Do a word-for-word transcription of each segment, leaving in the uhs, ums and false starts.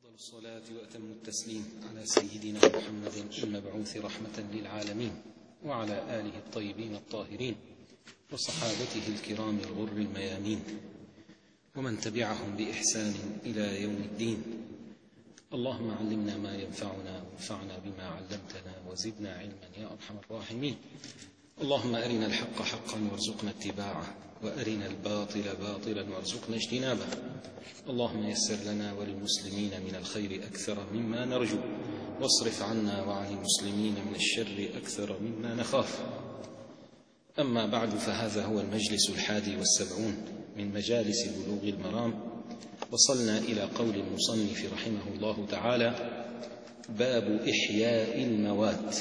أفضل الصلاة وأتم التسليم على سيدنا محمد المبعوث رحمة للعالمين وعلى آله الطيبين الطاهرين وصحابته الكرام الغر الميامين ومن تبعهم بإحسان إلى يوم الدين. اللهم علمنا ما ينفعنا وانفعنا بما علمتنا وزدنا علما يا أرحم الراحمين. اللهم أرنا الحق حقا وارزقنا اتباعه وأرنا الباطل باطلا وارزقنا اجتنابه. اللهم يسر لنا وللمسلمين من الخير أكثر مما نرجو واصرف عنا وعن المسلمين من الشر أكثر مما نخاف. أما بعد، فهذا هو المجلس الحادي والسبعون من مجالس بلوغ المرام. وصلنا إلى قول المصنف رحمه الله تعالى: باب إحياء الموات.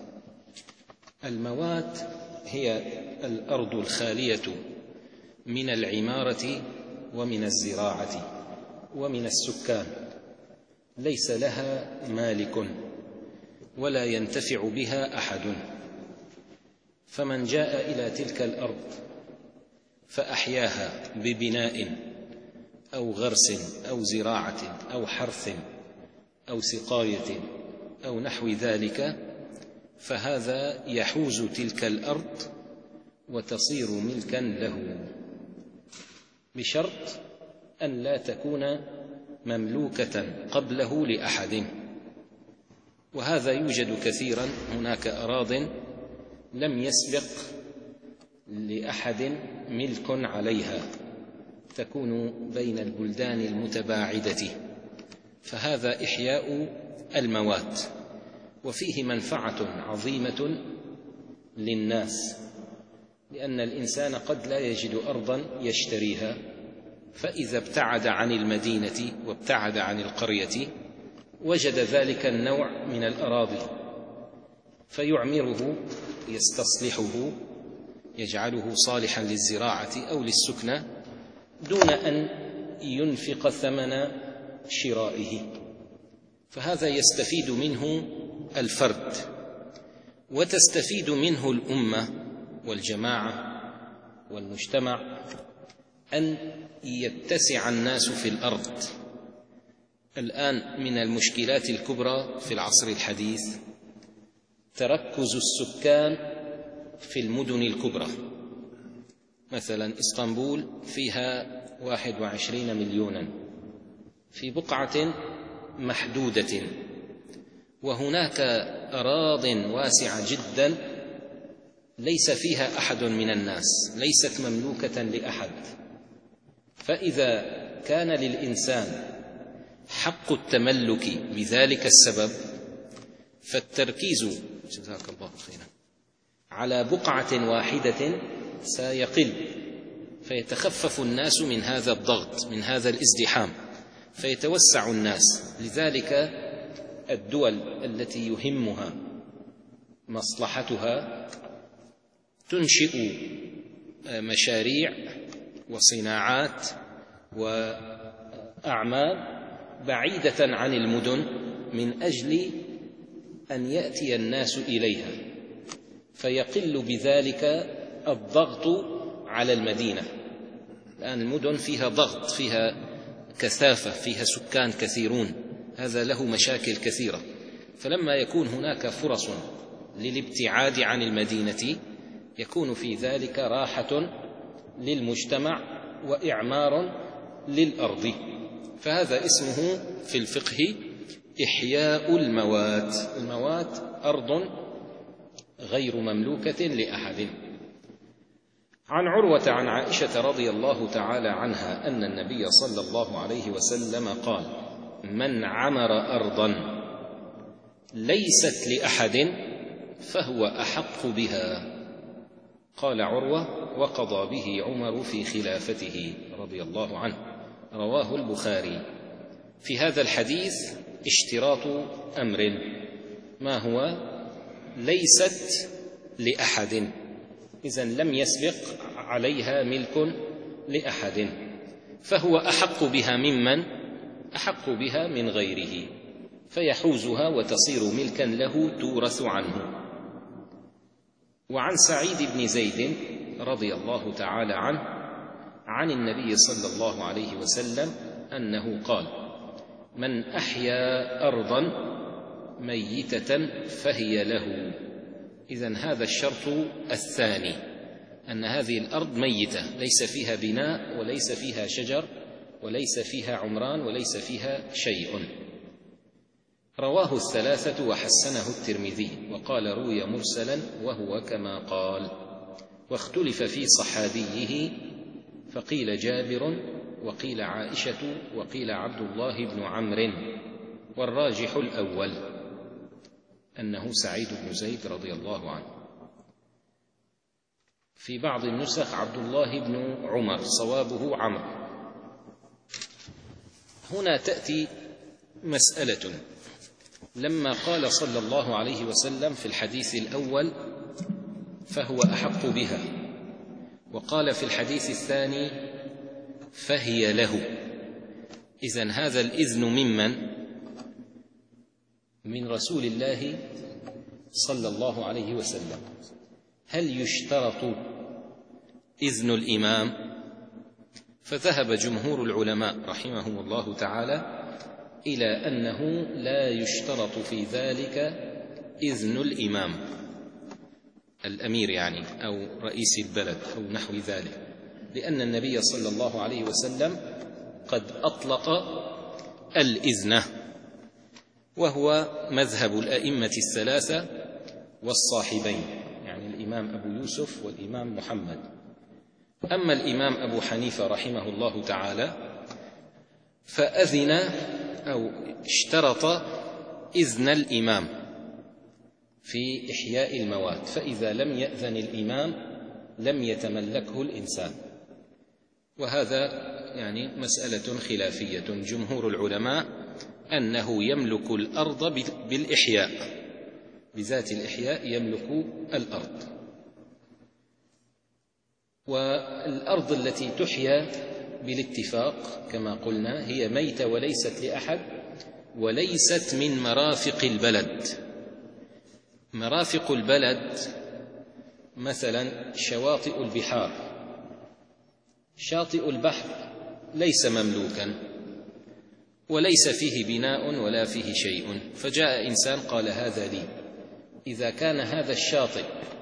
الموات هي الأرض الخالية من العمارة ومن الزراعة ومن السكان، ليس لها مالك ولا ينتفع بها أحد. فمن جاء إلى تلك الأرض فأحياها ببناء أو غرس أو زراعة أو حرث أو سقاية أو نحو ذلك، فهذا يحوز تلك الأرض وتصير ملكا له، بشرط أن لا تكون مملوكة قبله لأحد. وهذا يوجد كثيرا. هناك أراضٍ لم يسبق لأحد ملك عليها، تكون بين البلدان المتباعدة، فهذا إحياء الموات. وفيه منفعة عظيمة للناس، لأن الإنسان قد لا يجد أرضا يشتريها، فإذا ابتعد عن المدينة وابتعد عن القرية وجد ذلك النوع من الأراضي فيعمره، يستصلحه، يجعله صالحا للزراعة أو للسكنة دون أن ينفق ثمن شرائه. فهذا يستفيد منه الفرد وتستفيد منه الأمة والجماعة والمجتمع، أن يتسع الناس في الأرض. الآن من المشكلات الكبرى في العصر الحديث تركز السكان في المدن الكبرى. مثلا إسطنبول فيها واحد وعشرين مليونا في بقعة محدودة، وهناك أراضٍ واسعة جدا ليس فيها أحد من الناس، ليست مملوكة لأحد. فإذا كان للإنسان حق التملك بذلك السبب، فالتركيز جزاك الله خيرا على بقعة واحدة سيقل، فيتخفف الناس من هذا الضغط، من هذا الازدحام، فيتوسع الناس. لذلك الدول التي يهمها مصلحتها تنشئ مشاريع وصناعات وأعمال بعيدة عن المدن من أجل أن يأتي الناس إليها، فيقل بذلك الضغط على المدينة. الآن المدن فيها ضغط، فيها كثافة، فيها سكان كثيرون، هذا له مشاكل كثيرة. فلما يكون هناك فرص للابتعاد عن المدينة يكون في ذلك راحة للمجتمع وإعمار للأرض. فهذا اسمه في الفقه إحياء الموات. الموات أرض غير مملوكة لأحد. عن عروة عن عائشة رضي الله تعالى عنها أن النبي صلى الله عليه وسلم قال: من عمر أرضا ليست لأحد فهو أحق بها. قال عروة: وقضى به عمر في خلافته رضي الله عنه. رواه البخاري. في هذا الحديث اشتراط أمر، ما هو؟ ليست لأحد، إذن لم يسبق عليها ملك لأحد، فهو أحق بها ممن؟ أحق بها من غيره، فيحوزها وتصير ملكا له تورث عنه. وعن سعيد بن زيد رضي الله تعالى عنه عن النبي صلى الله عليه وسلم أنه قال: من أحيا أرضا ميتة فهي له. إذن هذا الشرط الثاني، أن هذه الأرض ميتة ليس فيها بناء وليس فيها شجر وليس فيها عمران وليس فيها شيء. رواه الثلاثة وحسنه الترمذي، وقال روي مرسلا وهو كما قال، واختلف في صحابيه، فقيل جابر وقيل عائشة وقيل عبد الله بن عمرو، والراجح الأول أنه سعيد بن زيد رضي الله عنه. في بعض النسخ عبد الله بن عمر، صوابه عمرو. هنا تأتي مسألة، لما قال صلى الله عليه وسلم في الحديث الأول فهو أحق بها، وقال في الحديث الثاني فهي له، إذن هذا الإذن ممن؟ من رسول الله صلى الله عليه وسلم. هل يشترط إذن الإمام؟ فذهب جمهور العلماء رحمهم الله تعالى إلى أنه لا يشترط في ذلك إذن الإمام، الأمير يعني، أو رئيس البلد أو نحو ذلك، لأن النبي صلى الله عليه وسلم قد أطلق الإذن، وهو مذهب الأئمة الثلاثة والصاحبين، يعني الإمام أبو يوسف والإمام محمد. أما الإمام أبو حنيفة رحمه الله تعالى فأذن أو اشترط إذن الإمام في إحياء الموات، فإذا لم يأذن الإمام لم يتملكه الإنسان، وهذا يعني مسألة خلافية. جمهور العلماء أنه يملك الأرض بالإحياء، بذات الإحياء يملك الأرض. والأرض التي تحيا بالاتفاق كما قلنا هي ميتة وليست لأحد، وليست من مرافق البلد. مرافق البلد مثلا شواطئ البحار، شاطئ البحر ليس مملوكا وليس فيه بناء ولا فيه شيء، فجاء إنسان قال هذا لي. إذا كان هذا الشاطئ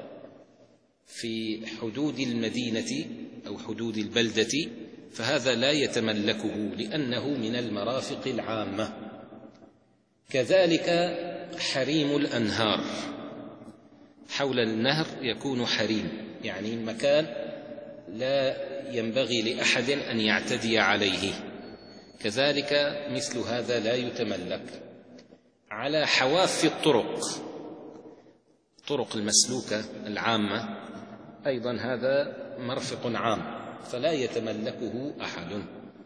في حدود المدينة أو حدود البلدة فهذا لا يتملكه لأنه من المرافق العامة. كذلك حريم الأنهار، حول النهر يكون حريم، يعني مكان لا ينبغي لأحد أن يعتدي عليه، كذلك مثل هذا لا يتملك. على حواف الطرق، الطرق المسلوكة العامة أيضا هذا مرفق عام فلا يتملكه أحد.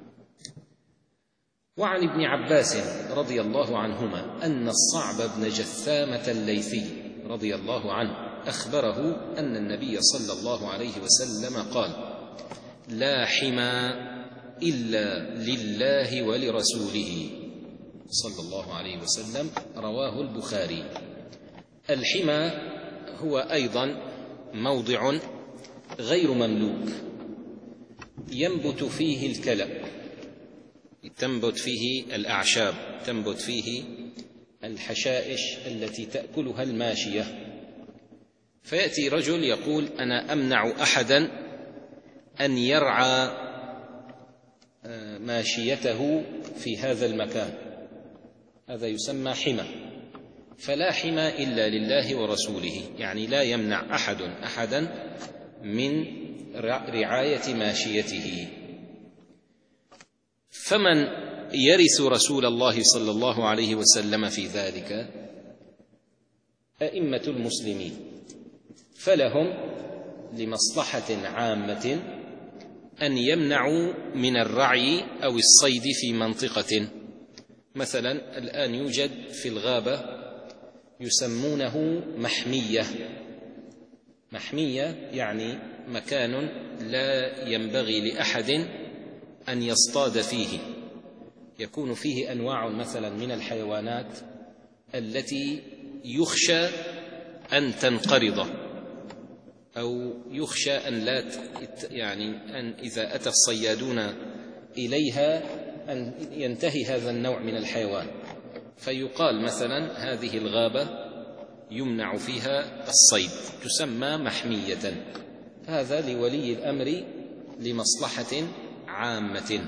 وعن ابن عباس رضي الله عنهما أن الصعب بن جثامة الليثي رضي الله عنه أخبره أن النبي صلى الله عليه وسلم قال: لا حمى إلا لله ولرسوله صلى الله عليه وسلم، رواه البخاري. الحمى هو أيضا موضع غير مملوك ينبت فيه الكلأ، تنبت فيه الأعشاب، تنبت فيه الحشائش التي تأكلها الماشية، فيأتي رجل يقول: أنا أمنع أحدا أن يرعى ماشيته في هذا المكان، هذا يسمى حمى. فلا حمى إلا لله ورسوله، يعني لا يمنع أحد أحدا من رعاية ماشيته. فمن يرث رسول الله صلى الله عليه وسلم في ذلك؟ أئمة المسلمين، فلهم لمصلحة عامة أن يمنعوا من الرعي أو الصيد في منطقة. مثلا الآن يوجد في الغابة يسمونه محمية، محمية يعني مكان لا ينبغي لأحد أن يصطاد فيه، يكون فيه أنواع مثلا من الحيوانات التي يخشى أن تنقرض أو يخشى أن لا يعني أن إذا أتى الصيادون إليها أن ينتهي هذا النوع من الحيوان، فيقال مثلا هذه الغابة يمنع فيها الصيد، تسمى محمية، هذا لولي الأمر لمصلحة عامة.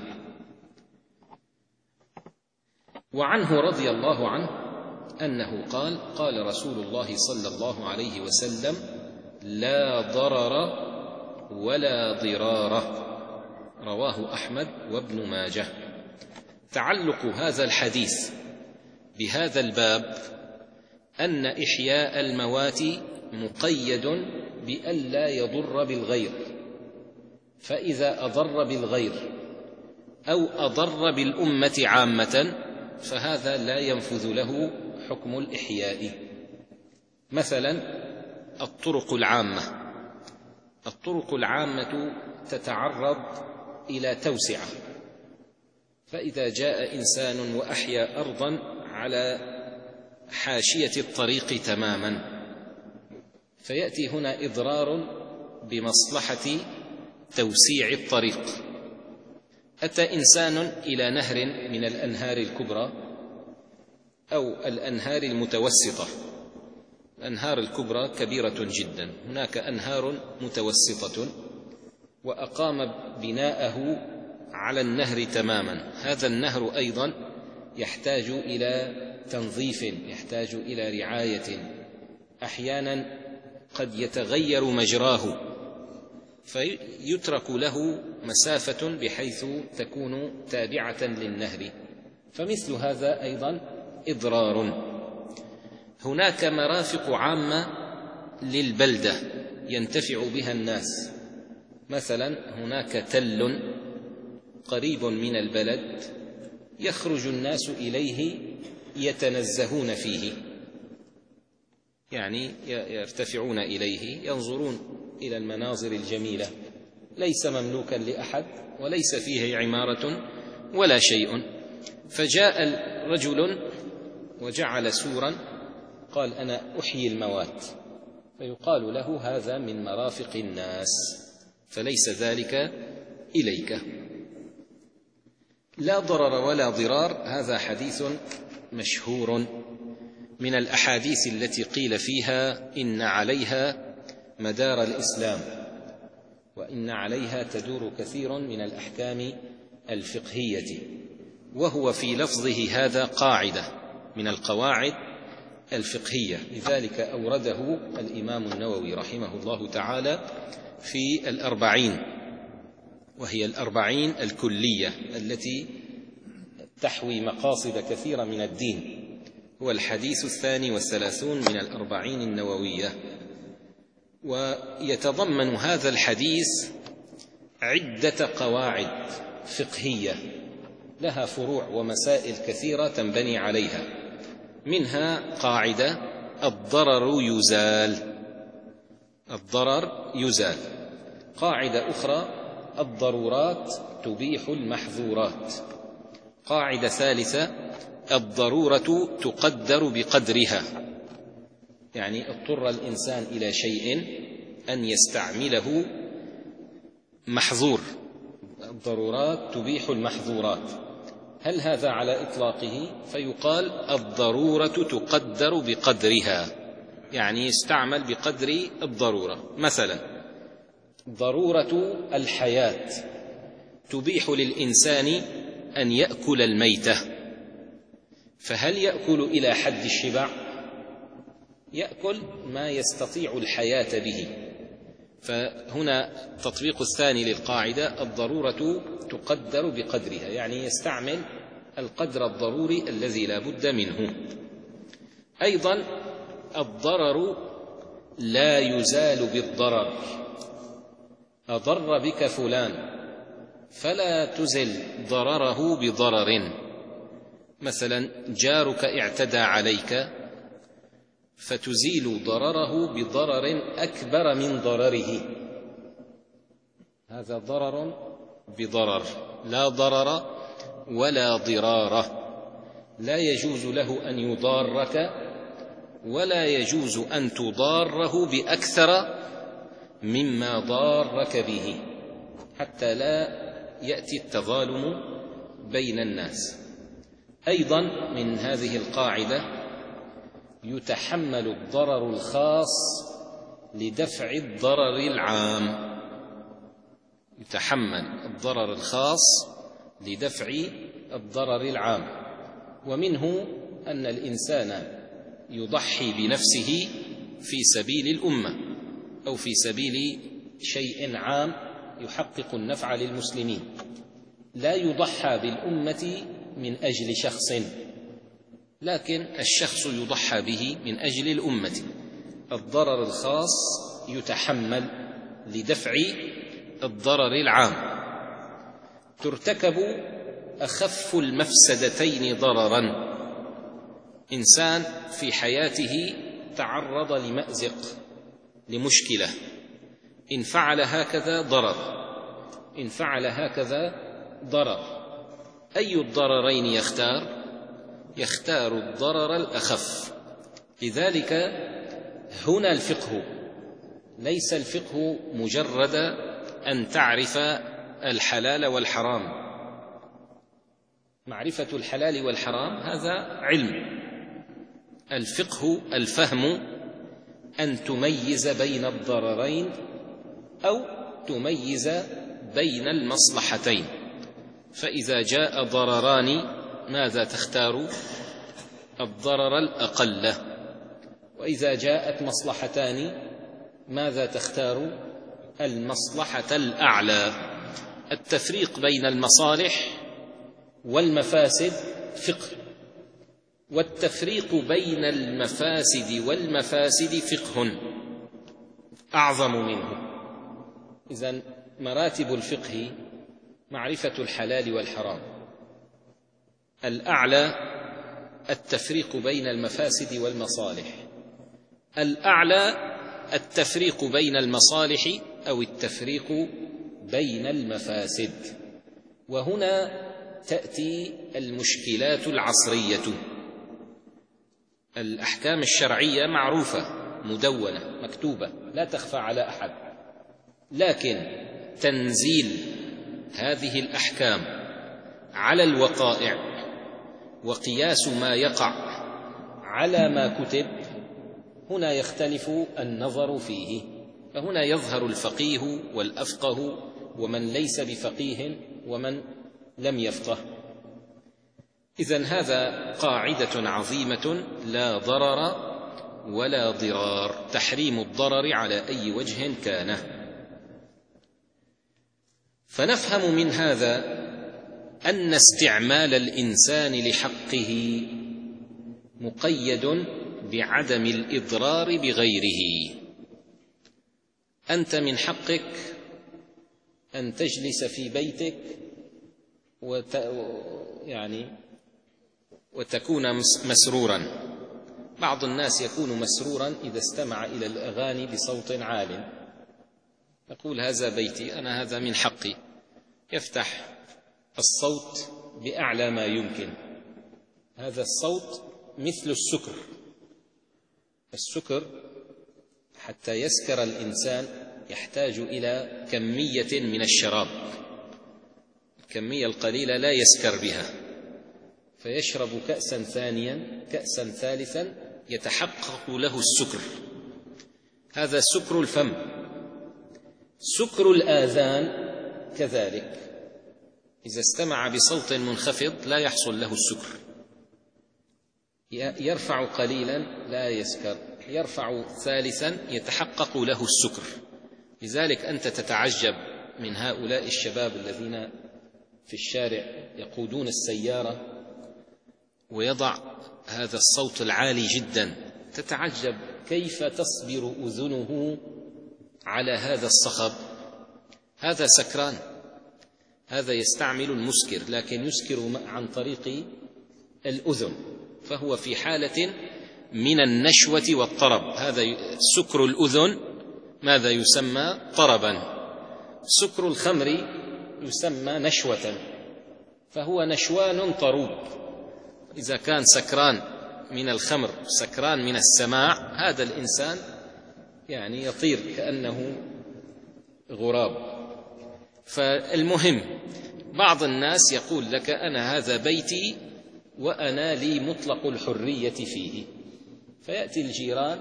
وعنه رضي الله عنه أنه قال: قال رسول الله صلى الله عليه وسلم: لا ضرر ولا ضرار، رواه أحمد وابن ماجه. تعلق هذا الحديث بهذا الباب أن إحياء الموات مقيد بألا يضر بالغير، فإذا أضر بالغير أو أضر بالأمة عامة فهذا لا ينفذ له حكم الإحياء. مثلا الطرق العامة، الطرق العامة تتعرض إلى توسعة، فإذا جاء إنسان وأحيا أرضا على حاشية الطريق تماما، فيأتي هنا إضرار بمصلحة توسيع الطريق. أتى إنسان إلى نهر من الأنهار الكبرى أو الأنهار المتوسطة، الأنهار الكبرى كبيرة جدا، هناك أنهار متوسطة، وأقام بناءه على النهر تماما. هذا النهر أيضا يحتاج إلى تنظيف، يحتاج إلى رعاية، أحيانا قد يتغير مجراه فيترك له مسافة بحيث تكون تابعة للنهر، فمثل هذا أيضا إضرار. هناك مرافق عامة للبلدة ينتفع بها الناس، مثلا هناك تل قريب من البلد يخرج الناس إليه يتنزهون فيه، يعني يرتفعون إليه ينظرون إلى المناظر الجميلة، ليس مملوكا لأحد وليس فيه عمارة ولا شيء. فجاء رجل وجعل سورا قال: أنا أحيي الموات، فيقال له: هذا من مرافق الناس، فليس ذلك إليك. لا ضرر ولا ضرار، هذا حديث مشهور من الأحاديث التي قيل فيها إن عليها مدار الإسلام، وإن عليها تدور كثير من الأحكام الفقهية، وهو في لفظه هذا قاعدة من القواعد الفقهية، لذلك أورده الإمام النووي رحمه الله تعالى في الأربعين، وهي الأربعين الكلية التي تحوي مقاصد كثيرة من الدين، هو الحديث الثاني والثلاثون من الأربعين النووية. ويتضمن هذا الحديث عدة قواعد فقهية لها فروع ومسائل كثيرة تنبني عليها، منها قاعدة: الضرر يزال، الضرر يزال. قاعدة أخرى: الضرورات تبيح المحظورات. قاعدة ثالثة: الضرورة تقدر بقدرها، يعني اضطر الإنسان إلى شيء أن يستعمله محظور، الضرورات تبيح المحظورات. هل هذا على إطلاقه؟ فيقال: الضرورة تقدر بقدرها، يعني يستعمل بقدر الضرورة. مثلا ضرورة الحياة تبيح للإنسان أن يأكل الميتة، فهل يأكل إلى حد الشبع؟ يأكل ما يستطيع الحياة به. فهنا التطبيق الثاني للقاعدة: الضرورة تقدر بقدرها، يعني يستعمل القدر الضروري الذي لا بد منه. أيضا الضرر لا يزال بالضرر، أضر بك فلان فلا تزل ضرره بضرر. مثلا جارك اعتدى عليك فتزيل ضرره بضرر أكبر من ضرره، هذا ضرر بضرر. لا ضرر ولا ضرار، لا يجوز له أن يضارك ولا يجوز أن تضاره بأكثر مما ضارك به، حتى لا يأتي التظالم بين الناس. أيضا من هذه القاعدة يتحمل الضرر الخاص لدفع الضرر العام. يتحمل الضرر الخاص لدفع الضرر العام، ومنه أن الإنسان يضحي بنفسه في سبيل الأمة أو في سبيل شيء عام يحقق النفع للمسلمين. لا يضحى بالأمة من أجل شخص، لكن الشخص يضحى به من أجل الأمة. الضرر الخاص يتحمل لدفع الضرر العام. ترتكب أخف المفسدتين ضررا. إنسان في حياته تعرض لمأزق، لمشكلة، إن فعل هكذا ضرر، إن فعل هكذا ضرر. أي الضررين يختار؟ يختار الضرر الأخف. لذلك هنا الفقه ليس الفقه مجرد أن تعرف الحلال والحرام. معرفة الحلال والحرام هذا علم. الفقه الفهم أن تميز بين الضررين أو تميز بين المصلحتين. فإذا جاء ضرران ماذا تختار؟ الضرر الأقل. وإذا جاءت مصلحتان ماذا تختار؟ المصلحة الأعلى. التفريق بين المصالح والمفاسد فقه، والتفريق بين المفاسد والمفاسد فقه أعظم منه. إذن مراتب الفقه معرفة الحلال والحرام. الأعلى التفريق بين المفاسد والمصالح. الأعلى التفريق بين المصالح أو التفريق بين المفاسد. وهنا تأتي المشكلات العصرية. الأحكام الشرعية معروفة، مدونة، مكتوبة، لا تخفى على أحد، لكن تنزيل هذه الأحكام على الوقائع وقياس ما يقع على ما كتب، هنا يختلف النظر فيه. فهنا يظهر الفقيه والأفقه ومن ليس بفقيه ومن لم يفقه. إذن هذا قاعدة عظيمة: لا ضرر ولا ضرار، تحريم الضرر على أي وجه كان. فنفهم من هذا أن استعمال الإنسان لحقه مقيد بعدم الإضرار بغيره. أنت من حقك أن تجلس في بيتك وت... يعني وتكون مسرورا. بعض الناس يكون مسرورا إذا استمع إلى الأغاني بصوت عال، يقول هذا بيتي أنا، هذا من حقي. يفتح الصوت بأعلى ما يمكن. هذا الصوت مثل السكر. السكر حتى يسكر الإنسان يحتاج إلى كمية من الشراب، الكمية القليلة لا يسكر بها، فيشرب كأسا ثانيا، كأسا ثالثا، يتحقق له السكر. هذا سكر الفم. سكر الآذان كذلك، إذا استمع بصوت منخفض لا يحصل له السكر. يرفع قليلا لا يسكر، يرفع ثالثا يتحقق له السكر. لذلك أنت تتعجب من هؤلاء الشباب الذين في الشارع يقودون السيارة ويضع هذا الصوت العالي جدا، تتعجب كيف تصبر أذنه على هذا الصخب. هذا سكران، هذا يستعمل المسكر، لكن يسكر عن طريق الأذن، فهو في حالة من النشوة والطرب. هذا سكر الأذن ماذا يسمى؟ طربا. سكر الخمر يسمى نشوة، فهو نشوان طروب. إذا كان سكران من الخمر، سكران من السماع، هذا الإنسان يعني يطير كأنه غراب. فالمهم بعض الناس يقول لك أنا هذا بيتي وأنا لي مطلق الحرية فيه، فيأتي الجيران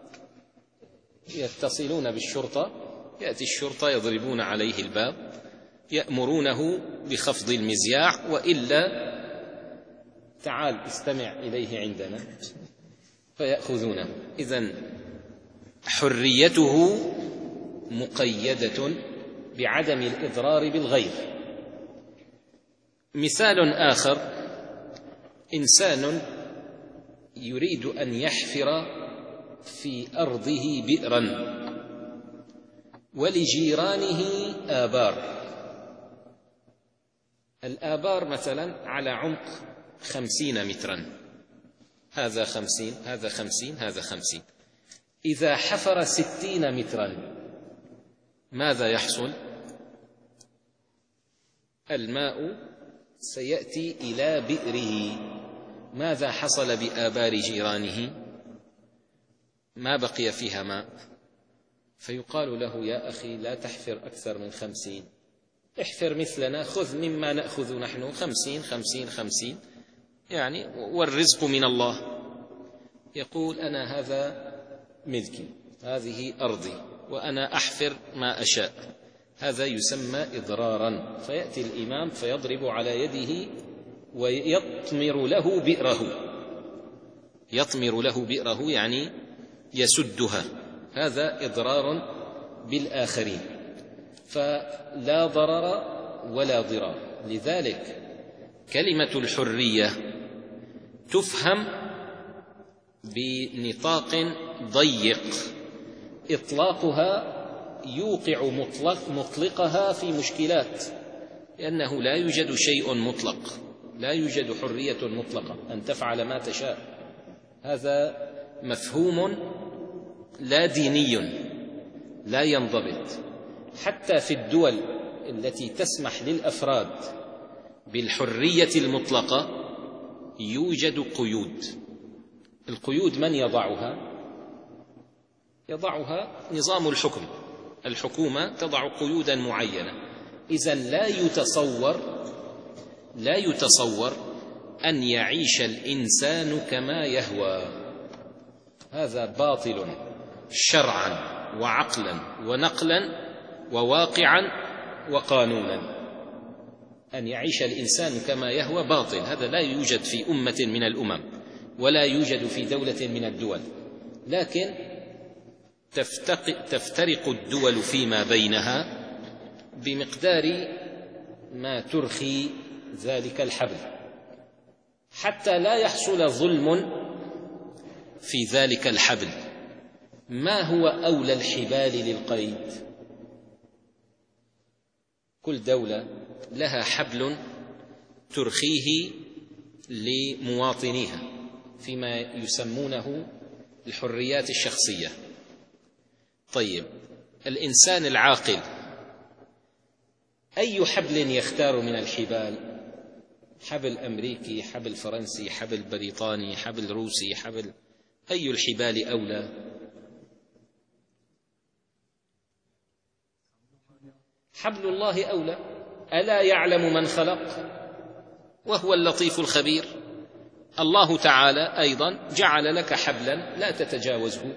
يتصلون بالشرطة، يأتي الشرطة يضربون عليه الباب، يأمرونه بخفض المزياع، وإلا تعال استمع إليه عندنا، فيأخذونه. إذن حريته مقيدة بعدم الإضرار بالغير. مثال آخر: إنسان يريد أن يحفر في أرضه بئرا ولجيرانه آبار، الآبار مثلا على عمق خمسين مترا، هذا خمسين هذا خمسين هذا خمسين. إذا حفر ستين مترا ماذا يحصل؟ الماء سيأتي إلى بئره. ماذا حصل بآبار جيرانه؟ ما بقي فيها ماء، فيقال له يا أخي لا تحفر أكثر من خمسين، احفر مثلنا، خذ مما نأخذ نحن، خمسين خمسين خمسين، يعني والرزق من الله. يقول أنا هذا ملكي، هذه أرضي، وأنا أحفر ما أشاء، هذا يسمى إضرارا. فيأتي الإمام فيضرب على يده ويطمر له بئره، يطمر له بئره يعني يسدها، هذا إضرار بالآخرين، فلا ضرر ولا ضرار. لذلك كلمة الحرية تفهم بنطاق ضيق، إطلاقها يوقع مطلق مطلقها في مشكلات، لأنه لا يوجد شيء مطلق، لا يوجد حرية مطلقة أن تفعل ما تشاء. هذا مفهوم لا ديني لا ينضبط. حتى في الدول التي تسمح للأفراد بالحرية المطلقة يوجد قيود. القيود من يضعها؟ يضعها نظام الحكم، الحكومة تضع قيودا معينة. إذن لا يتصور لا يتصور أن يعيش الإنسان كما يهوى، هذا باطل شرعا وعقلا ونقلا وواقعا وقانونا. أن يعيش الإنسان كما يهوى باطل، هذا لا يوجد في أمة من الأمم ولا يوجد في دولة من الدول. لكن تفترق الدول فيما بينها بمقدار ما ترخي ذلك الحبل، حتى لا يحصل ظلم في ذلك الحبل. ما هو أولى الحبال للقيد؟ كل دولة لها حبل ترخيه لمواطنيها فيما يسمونه الحريات الشخصية. طيب، الإنسان العاقل أي حبل يختار من الحبال؟ حبل أمريكي، حبل فرنسي، حبل بريطاني، حبل روسي، حبل أي الحبال أولى؟ حبل الله أولى. ألا يعلم من خلق وهو اللطيف الخبير؟ الله تعالى أيضا جعل لك حبلا لا تتجاوزه،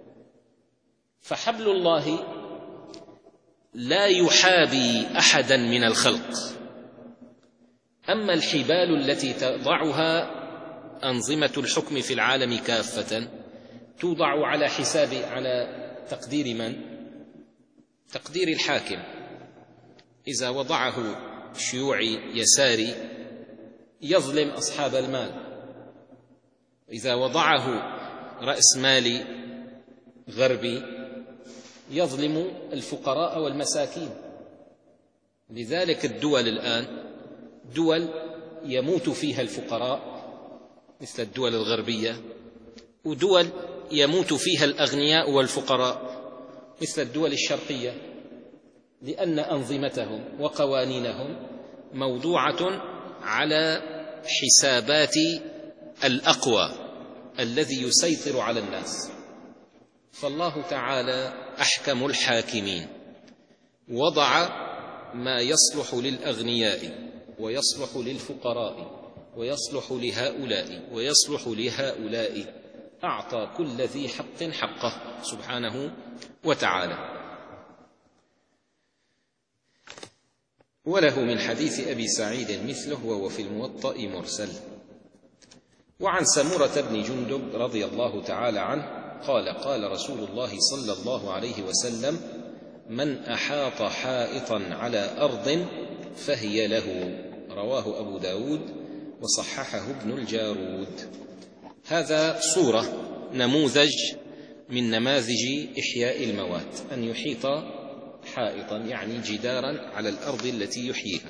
فحبل الله لا يحابي أحدا من الخلق. أما الحبال التي تضعها أنظمة الحكم في العالم كافة توضع على حساب على تقدير من؟ تقدير الحاكم. إذا وضعه شيوعي يساري يظلم أصحاب المال، إذا وضعه رأس مالي غربي يظلم الفقراء والمساكين. لذلك الدول الآن دول يموت فيها الفقراء مثل الدول الغربية، ودول يموت فيها الأغنياء والفقراء مثل الدول الشرقية، لأن أنظمتهم وقوانينهم موضوعة على حسابات الأقوى الذي يسيطر على الناس. فالله تعالى أحكم الحاكمين، وضع ما يصلح للأغنياء ويصلح للفقراء ويصلح لهؤلاء ويصلح لهؤلاء، أعطى كل ذي حق حقه سبحانه وتعالى. وله من حديث أبي سعيد مثله وهو في الموطأ مرسل. وعن سمرة بن جندب رضي الله تعالى عنه قال قال رسول الله صلى الله عليه وسلم: من أحاط حائطا على أرض فهي له، رواه أبو داود وصححه ابن الجارود. هذا صورة نموذج من نماذج إحياء الموات، أن يحيط حائطا يعني جدارا على الأرض التي يحييها.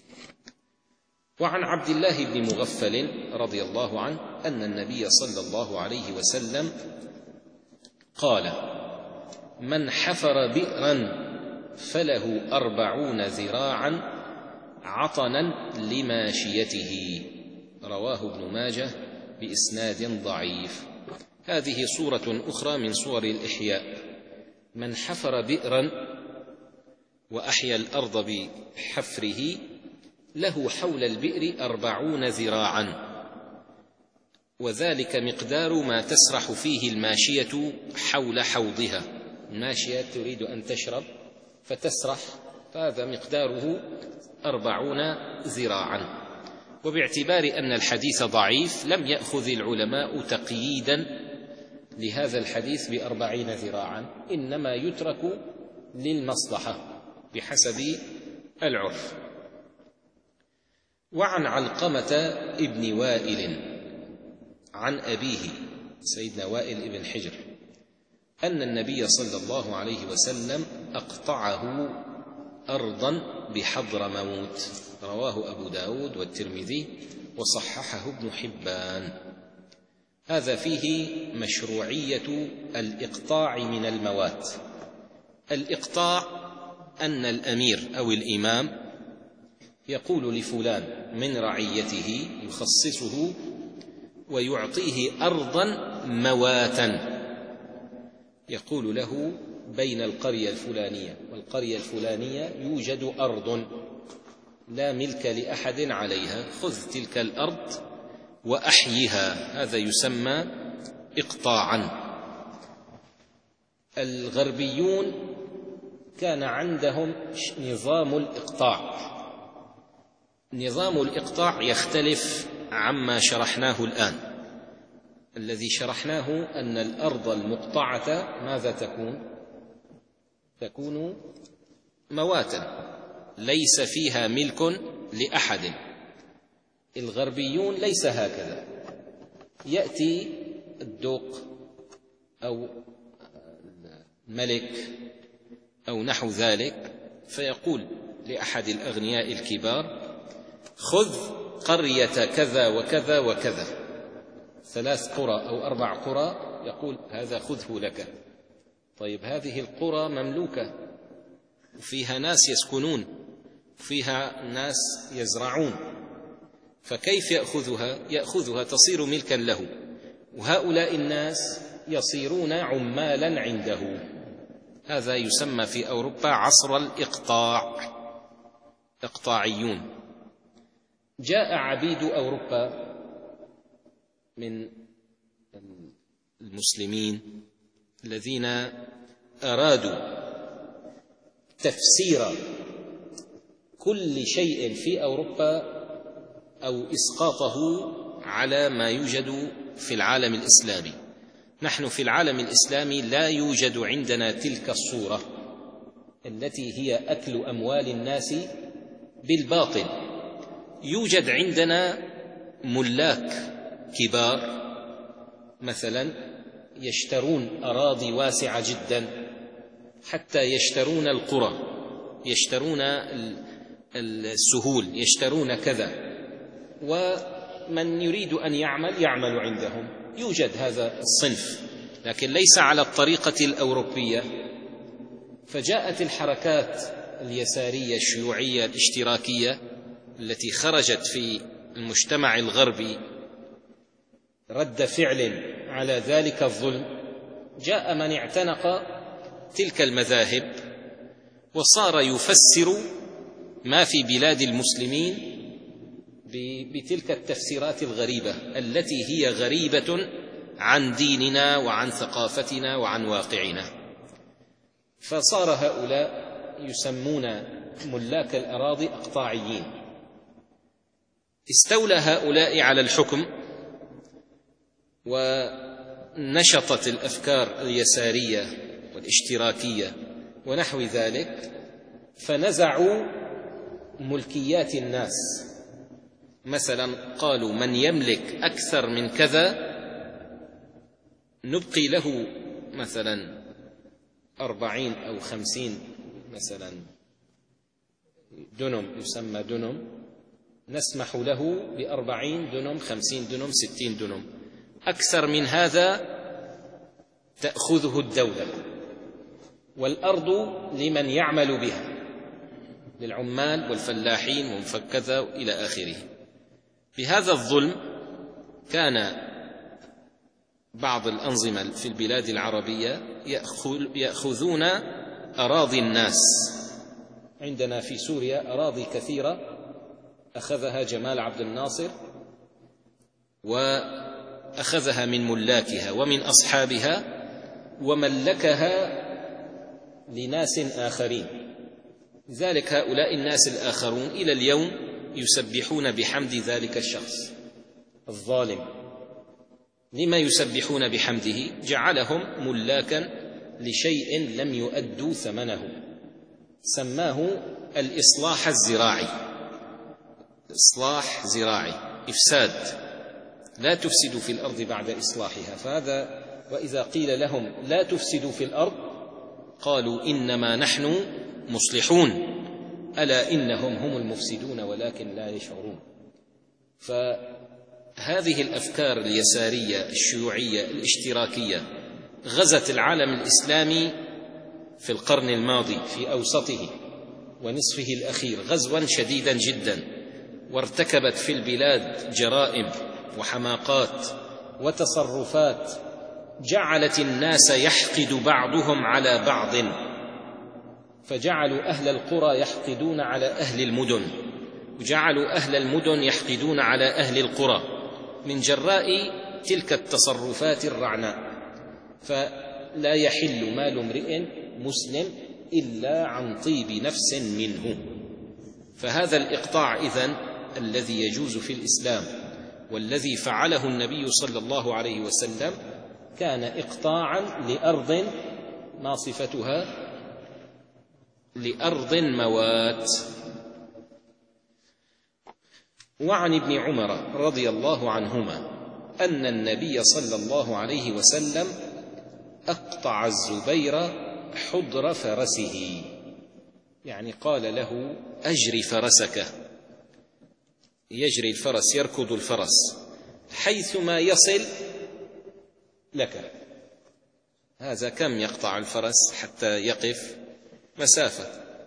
وعن عبد الله بن مغفل رضي الله عنه أن النبي صلى الله عليه وسلم قال: من حفر بئرا فله أربعون ذراعا عطنا لماشيته، رواه ابن ماجه بإسناد ضعيف. هذه صورة أخرى من صور الإحياء: من حفر بئرا وأحيا الأرض بحفره له حول البئر أربعون ذراعا، وذلك مقدار ما تسرح فيه الماشية حول حوضها. الماشية تريد أن تشرب فتسرح، فهذا مقداره أربعون ذراعا. وباعتبار أن الحديث ضعيف لم يأخذ العلماء تقييدا لهذا الحديث بأربعين ذراعا، إنما يترك للمصلحة بحسب العرف. وعن علقمة ابن وائل عن أبيه سيدنا وائل ابن حجر أن النبي صلى الله عليه وسلم أقطعه أرضا بحضرموت، رواه أبو داود والترمذي وصححه ابن حبان. هذا فيه مشروعية الإقطاع من الموات. الإقطاع أن الأمير أو الإمام يقول لفلان من رعيته، يخصصه ويعطيه أرضا مواتا، يقول له بين القرية الفلانية والقرية الفلانية يوجد أرض لا ملك لأحد عليها، خذ تلك الأرض وأحيها. هذا يسمى إقطاعا. الغربيون كان عندهم نظام الإقطاع. نظام الإقطاع يختلف عما شرحناه الآن. الذي شرحناه أن الأرض المقطعة ماذا تكون؟ تكون مواتا ليس فيها ملك لأحد. الغربيون ليس هكذا، يأتي الدوق أو الملك أو نحو ذلك فيقول لأحد الأغنياء الكبار: خذ قرية كذا وكذا وكذا، ثلاث قرى أو أربع قرى، يقول هذا خذه لك. طيب هذه القرى مملوكة وفيها ناس يسكنون، فيها ناس يزرعون، فكيف يأخذها؟ يأخذها تصير ملكا له، وهؤلاء الناس يصيرون عمالا عنده. هذا يسمى في أوروبا عصر الإقطاع، إقطاعيون. جاء عبيد أوروبا من المسلمين الذين أرادوا تفسير كل شيء في أوروبا أو إسقاطه على ما يوجد في العالم الإسلامي. نحن في العالم الإسلامي لا يوجد عندنا تلك الصورة التي هي أكل أموال الناس بالباطل. يوجد عندنا ملاك كبار مثلا يشترون أراضي واسعة جدا، حتى يشترون القرى، يشترون السهول، يشترون كذا، ومن يريد أن يعمل يعمل عندهم. يوجد هذا الصنف، لكن ليس على الطريقة الأوروبية. فجاءت الحركات اليسارية الشيوعية الاشتراكية التي خرجت في المجتمع الغربي رد فعل على ذلك الظلم. جاء من اعتنق تلك المذاهب وصار يفسر ما في بلاد المسلمين بتلك التفسيرات الغريبة التي هي غريبة عن ديننا وعن ثقافتنا وعن واقعنا. فصار هؤلاء يسمون ملاك الأراضي أقطاعيين. استولى هؤلاء على الحكم ونشطت الأفكار اليسارية والاشتراكية ونحو ذلك، فنزعوا ملكيات الناس. مثلا قالوا من يملك أكثر من كذا نبقي له مثلا أربعين أو خمسين مثلا دنم، يسمى دنم، نسمح له بأربعين دنم، خمسين دنم، ستين دنم. أكثر من هذا تأخذه الدولة، والأرض لمن يعمل بها، للعمال والفلاحين ومفكذا إلى آخره. بهذا الظلم كان بعض الأنظمة في البلاد العربية يأخذون أراضي الناس. عندنا في سوريا أراضي كثيرة أخذها جمال عبد الناصر وأخذها من ملاكها ومن أصحابها وملكها لناس آخرين. لذلك هؤلاء الناس الآخرون إلى اليوم يسبحون بحمد ذلك الشخص الظالم. لما يسبحون بحمده؟ جعلهم ملاكا لشيء لم يؤدوا ثمنه، سماه الإصلاح الزراعي. إصلاح زراعي، إفساد، لا تفسدوا في الأرض بعد إصلاحها. فهذا وإذا قيل لهم لا تفسدوا في الأرض قالوا إنما نحن مصلحون، ألا إنهم هم المفسدون ولكن لا يشعرون. فهذه الأفكار اليسارية الشيوعية الاشتراكية غزت العالم الإسلامي في القرن الماضي في أوسطه ونصفه الأخير غزوا شديدا جدا، وارتكبت في البلاد جرائم وحماقات وتصرفات جعلت الناس يحقد بعضهم على بعض، فجعلوا أهل القرى يحقدون على أهل المدن، وجعلوا أهل المدن يحقدون على أهل القرى من جراء تلك التصرفات الرعناء. فلا يحل مال امرئ مسلم إلا عن طيب نفس منه. فهذا الإقطاع إذن الذي يجوز في الإسلام والذي فعله النبي صلى الله عليه وسلم كان إقطاعا لأرض ما صفتها؟ لأرض موات. وعن ابن عمر رضي الله عنهما أن النبي صلى الله عليه وسلم أقطع الزبير حضر فرسه، يعني قال له أجري فرسك، يجري الفرس، يركض الفرس حيثما يصل لك. هذا كم يقطع الفرس حتى يقف؟ مسافة.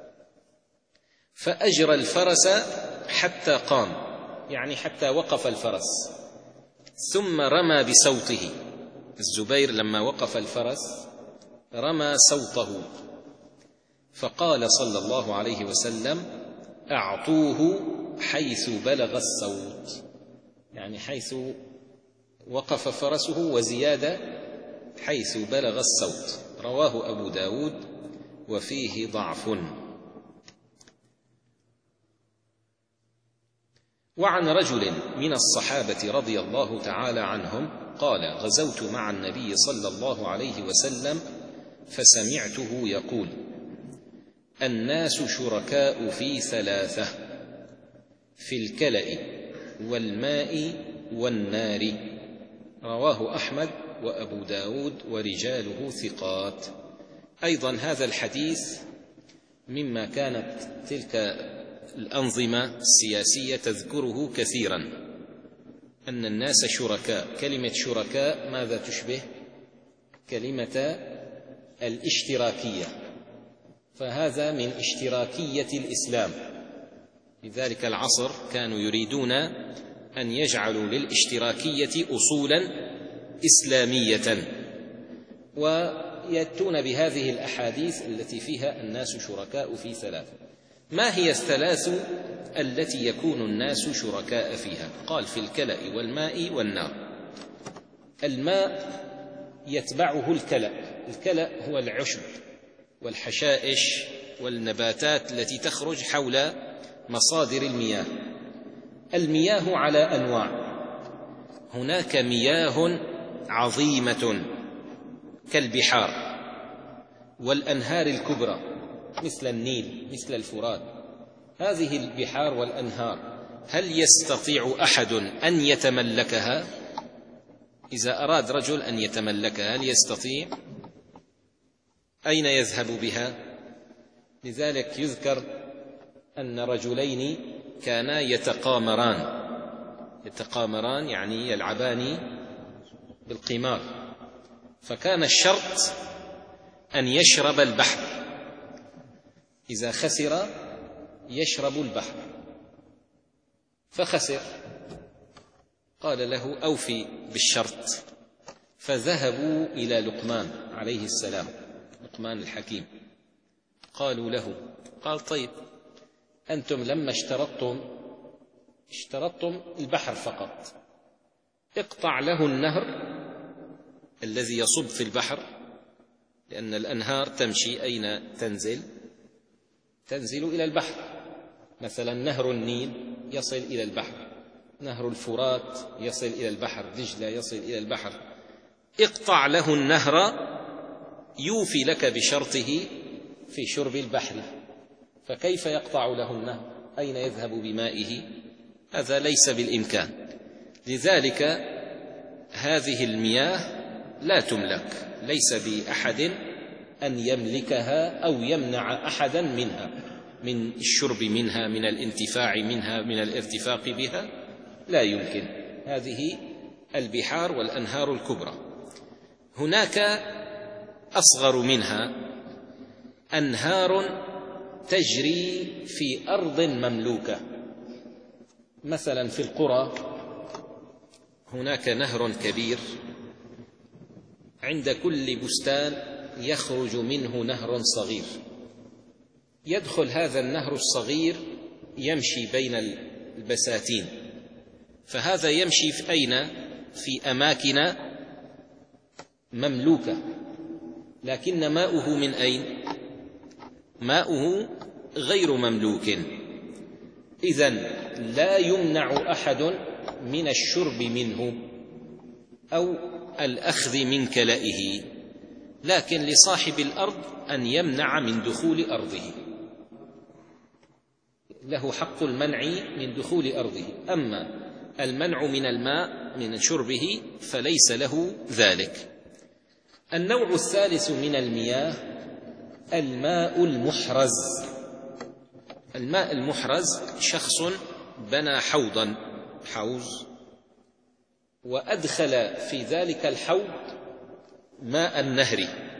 فأجرى الفرس حتى قام، يعني حتى وقف الفرس، ثم رمى بصوته. الزبير لما وقف الفرس رمى صوته، فقال صلى الله عليه وسلم أعطوه حيث بلغ الصوت، يعني حيث وقف فرسه وزيادة حيث بلغ الصوت. رواه أبو داود وفيه ضعف. وعن رجل من الصحابة رضي الله تعالى عنهم قال غزوت مع النبي صلى الله عليه وسلم فسمعته يقول الناس شركاء في ثلاثة: في الكلأ والماء والنار. رواه أحمد وأبو داود ورجاله ثقات. أيضا هذا الحديث مما كانت تلك الأنظمة السياسية تذكره كثيرا، أن الناس شركاء. كلمة شركاء ماذا تشبه؟ كلمة الاشتراكية، فهذا من اشتراكية الإسلام. في ذلك العصر كانوا يريدون أن يجعلوا للاشتراكية أصولا إسلامية، ويأتون بهذه الأحاديث التي فيها الناس شركاء في ثلاث. ما هي الثلاث التي يكون الناس شركاء فيها. قال في الكلأ والماء والنار. الماء يتبعه الكلأ. الكلأ هو العشب والحشائش والنباتات التي تخرج حول مصادر المياه. المياه على أنواع، هناك مياه عظيمة كالبحار والأنهار الكبرى مثل النيل مثل الفرات. هذه البحار والأنهار هل يستطيع أحد أن يتملكها؟ إذا أراد رجل أن يتملكها هل يستطيع؟ أين يذهب بها؟ لذلك يذكر أن رجلين كانا يتقامران. يتقامران يعني يلعبان بالقمار، فكان الشرط أن يشرب البحر، إذا خسر يشرب البحر، فخسر. قال له أوفي بالشرط، فذهبوا إلى لقمان عليه السلام، لقمان الحكيم. قالوا له، قال طيب أنتم لما اشترطتم اشترطتم البحر فقط، اقطع له النهر الذي يصب في البحر، لأن الأنهار تمشي أين تنزل؟ تنزل إلى البحر. مثلا نهر النيل يصل إلى البحر، نهر الفرات يصل إلى البحر، دجلة يصل إلى البحر. اقطع له النهر يوفي لك بشرطه في شرب البحر. فكيف يقطع له النهر؟ أين يذهب بمائه؟ هذا ليس بالإمكان. لذلك هذه المياه لا تملك، ليس بأحد أن يملكها أو يمنع أحدا منها، من الشرب منها، من الانتفاع منها، من الارتفاق بها، لا يمكن. هذه البحار والأنهار الكبرى. هناك أصغر منها أنهار تجري في أرض مملوكة. مثلا في القرى هناك نهر كبير، عند كل بستان يخرج منه نهر صغير، يدخل هذا النهر الصغير يمشي بين البساتين، فهذا يمشي في أين؟ في أماكن مملوكة، لكن ماؤه من أين؟ ماؤه غير مملوك. إذن لا يمنع أحد من الشرب منه أو الأخذ من كلئه، لكن لصاحب الأرض أن يمنع من دخول أرضه، له حق المنع من دخول أرضه. أما المنع من الماء من شربه فليس له ذلك. النوع الثالث من المياه الماء المحرز. الماء المحرز شخص بنى حوضا، حوض، وأدخل في ذلك الحوض ماء النهر،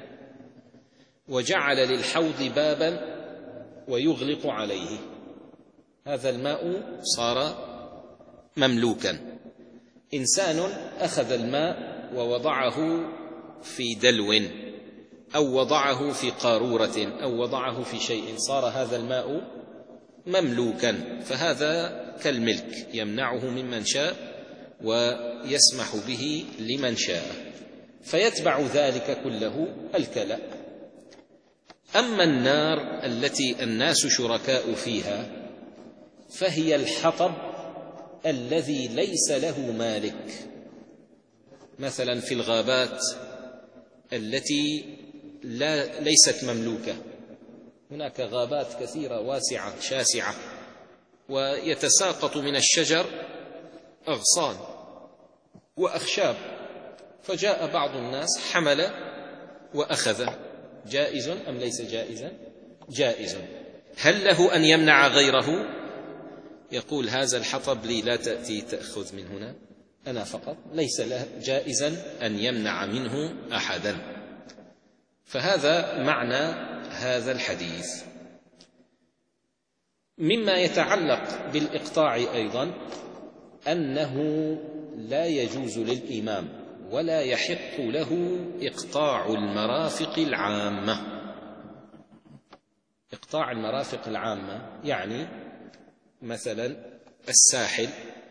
وجعل للحوض بابا ويغلق عليه، هذا الماء صار مملوكا. إنسان أخذ الماء ووضعه في دلو أو وضعه في قارورة أو وضعه في شيء، صار هذا الماء مملوكا، فهذا كالملك، يمنعه ممن شاء ويسمح به لمن شاء، فيتبع ذلك كله الكلأ. أما النار التي الناس شركاء فيها فهي الحطب الذي ليس له مالك. مثلا في الغابات التي لا ليست مملوكة، هناك غابات كثيرة واسعة شاسعة، ويتساقط من الشجر أغصان وأخشاب، فجاء بعض الناس حمل وأخذ. جائز أم ليس جائزا؟ جائز. هل له أن يمنع غيره؟ يقول هذا الحطب لي، لا تأتي تأخذ من هنا، أنا فقط. ليس له جائزا أن يمنع منه أحدا. فهذا معنى هذا الحديث. مما يتعلق بالإقطاع أيضا أنه لا يجوز للإمام ولا يحق له إقطاع المرافق العامة. إقطاع المرافق العامة يعني مثلا الساحل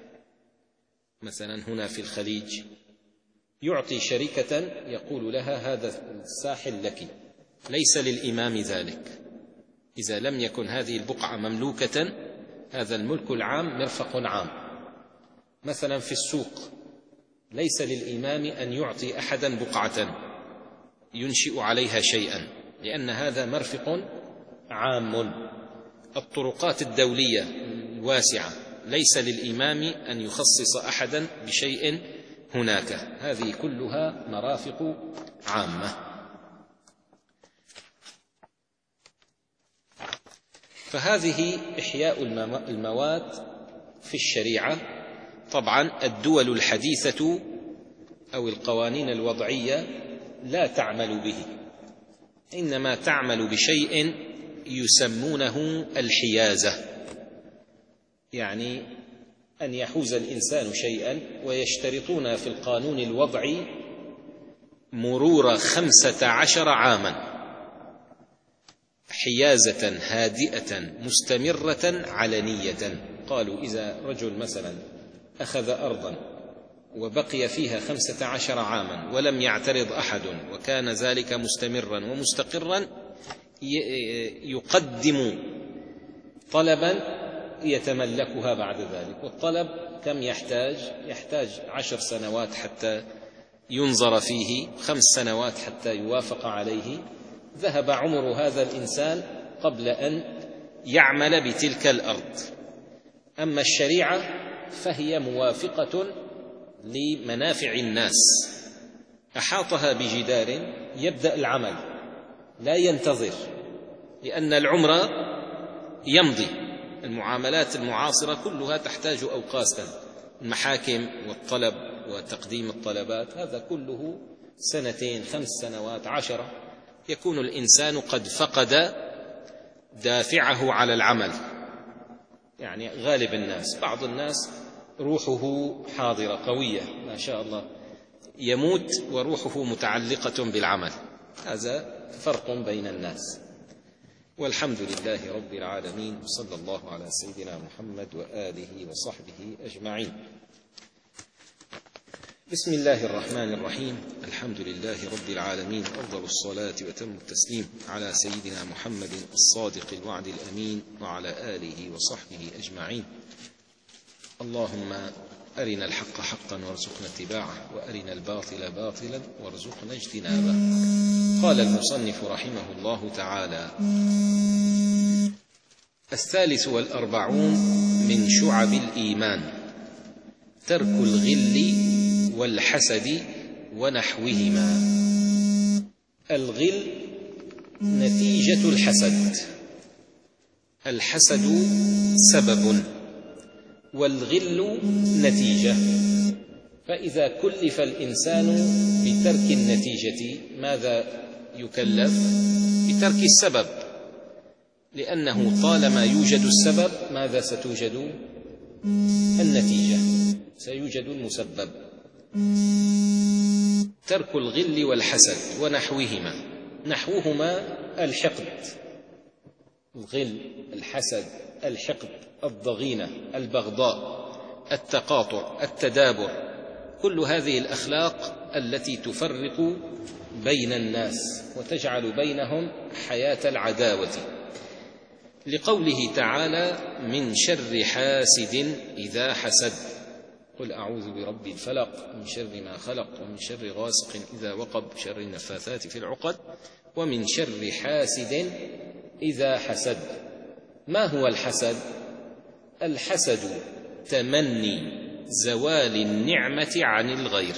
مثلا هنا في الخليج يعطي شركة يقول لها هذا الساحل لك، ليس للإمام ذلك. إذا لم يكن هذه البقعة مملوكة، هذا الملك العام مرفق عام. مثلا في السوق ليس للإمام أن يعطي أحدا بقعة ينشئ عليها شيئا، لأن هذا مرفق عام. الطرقات الدولية الواسعة ليس للإمام أن يخصص أحدا بشيء هناك، هذه كلها مرافق عامة. فهذه إحياء الموات في الشريعة. طبعا الدول الحديثة أو القوانين الوضعية لا تعمل به، إنما تعمل بشيء يسمونه الحيازة، يعني أن يحوز الإنسان شيئا ويشترطون في القانون الوضعي مرور خمسة عشر عاما حيازة هادئة مستمرة علنية. قالوا إذا رجل مثلا أخذ أرضا وبقي فيها خمسة عشر عاما ولم يعترض أحد وكان ذلك مستمرا ومستقرا، يقدم طلبا يتملكها بعد ذلك. والطلب كم يحتاج؟ يحتاج عشر سنوات حتى ينظر فيه، خمس سنوات حتى يوافق عليه. ذهب عمر هذا الإنسان قبل أن يعمل بتلك الأرض. أما الشريعة فهي موافقة لمنافع الناس، أحاطها بجدار يبدأ العمل لا ينتظر، لأن العمر يمضي. المعاملات المعاصرة كلها تحتاج أوقاتا، المحاكم والطلب وتقديم الطلبات هذا كله سنتين، خمس سنوات، عشرة، يكون الإنسان قد فقد دافعه على العمل. يعني غالب الناس، بعض الناس روحه حاضرة قوية ما شاء الله، يموت وروحه متعلقة بالعمل. هذا فرق بين الناس. والحمد لله رب العالمين، صلى الله على سيدنا محمد وآله وصحبه أجمعين. بسم الله الرحمن الرحيم. الحمد لله رب العالمين، أفضل الصلاة وتم التسليم على سيدنا محمد الصادق الوعد الأمين وعلى آله وصحبه أجمعين. اللهم أرنا الحق حقا وارزقنا اتباعه، وأرنا الباطل باطلا وارزقنا اجتنابه. قال المصنف رحمه الله تعالى: الثالث والأربعون من شعب الإيمان ترك الغل والحسد ونحوهما. الغل نتيجة الحسد، الحسد سبب والغل نتيجة. فإذا كلف الإنسان بترك النتيجة ماذا يكلف؟ بترك السبب، لأنه طالما يوجد السبب ماذا ستوجد؟ النتيجة، سيوجد المسبب. ترك الغل والحسد ونحوهما. نحوهما الحقد، الغل، الحسد، الحقد، الضغينة، البغضاء، التقاطع، التدابر، كل هذه الأخلاق التي تفرق بين الناس وتجعل بينهم حياة العداوة. لقوله تعالى: من شر حاسد إذا حسد، قل أعوذ برب الفلق من شر ما خلق ومن شر غاسق إذا وقب شر النفاثات في العقد ومن شر حاسد إذا حسد. ما هو الحسد؟ الحسد تمني زوال النعمة عن الغير،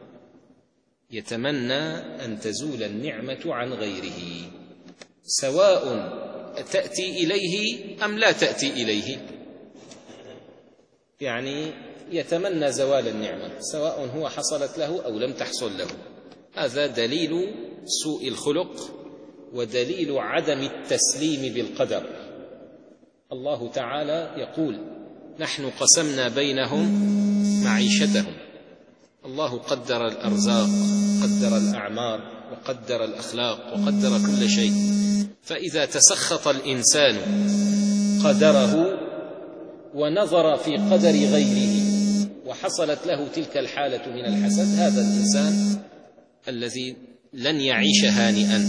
يتمنى أن تزول النعمة عن غيره، سواء تأتي إليه أم لا تأتي إليه. يعني يتمنى زوال النعمة سواء هو حصلت له أو لم تحصل له. هذا دليل سوء الخلق ودليل عدم التسليم بالقدر. الله تعالى يقول: نحن قسمنا بينهم معيشتهم. الله قدر الأرزاق، قدر الأعمار، وقدر الأخلاق، وقدر كل شيء. فإذا تسخط الإنسان قدره ونظر في قدر غيره وحصلت له تلك الحالة من الحسد، هذا الإنسان الذي لن يعيش هانئا.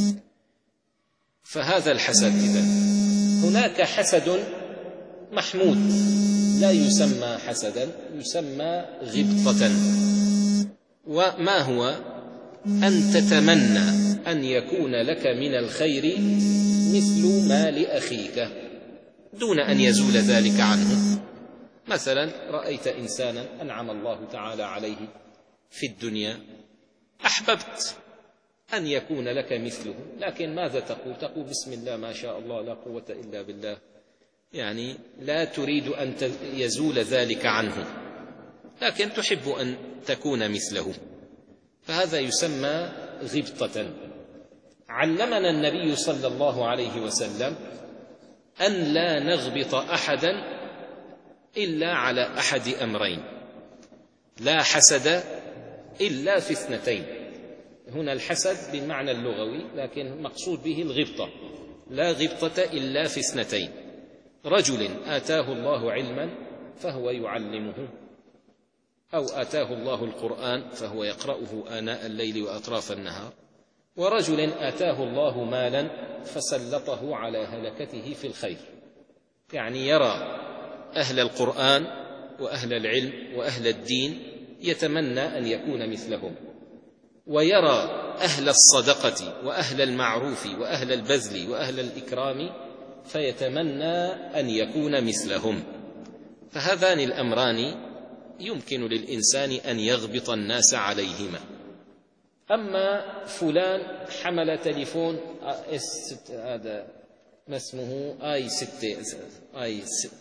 فهذا الحسد إذن. هناك حسد محمود لا يسمى حسدا، يسمى غبطة. وما هو؟ أن تتمنى أن يكون لك من الخير مثل ما لأخيك دون أن يزول ذلك عنه. مثلا رأيت إنسانا أنعم الله تعالى عليه في الدنيا، أحببت أن يكون لك مثله، لكن ماذا تقول؟ تقول بسم الله ما شاء الله لا قوة إلا بالله، يعني لا تريد أن يزول ذلك عنه، لكن تحب أن تكون مثله. فهذا يسمى غبطة. علمنا النبي صلى الله عليه وسلم أن لا نغبط أحدا إلا على أحد أمرين: لا حسد إلا في اثنتين. هنا الحسد بالمعنى اللغوي، لكن مقصود به الغبطة. لا غبطة إلا في اثنتين: رجل آتاه الله علما فهو يعلمه، أو آتاه الله القرآن فهو يقرأه آناء الليل وأطراف النهار، ورجل آتاه الله مالا فسلطه على هلكته في الخير. يعني يرى أهل القرآن وأهل العلم وأهل الدين يتمنى أن يكون مثلهم، ويرى أهل الصدقة وأهل المعروف وأهل البذل وأهل الإكرام فيتمنى أن يكون مثلهم. فهذان الأمران يمكن للإنسان أن يغبط الناس عليهما. أما فلان حمل تليفون اس هذا ما اسمه آي ستة آي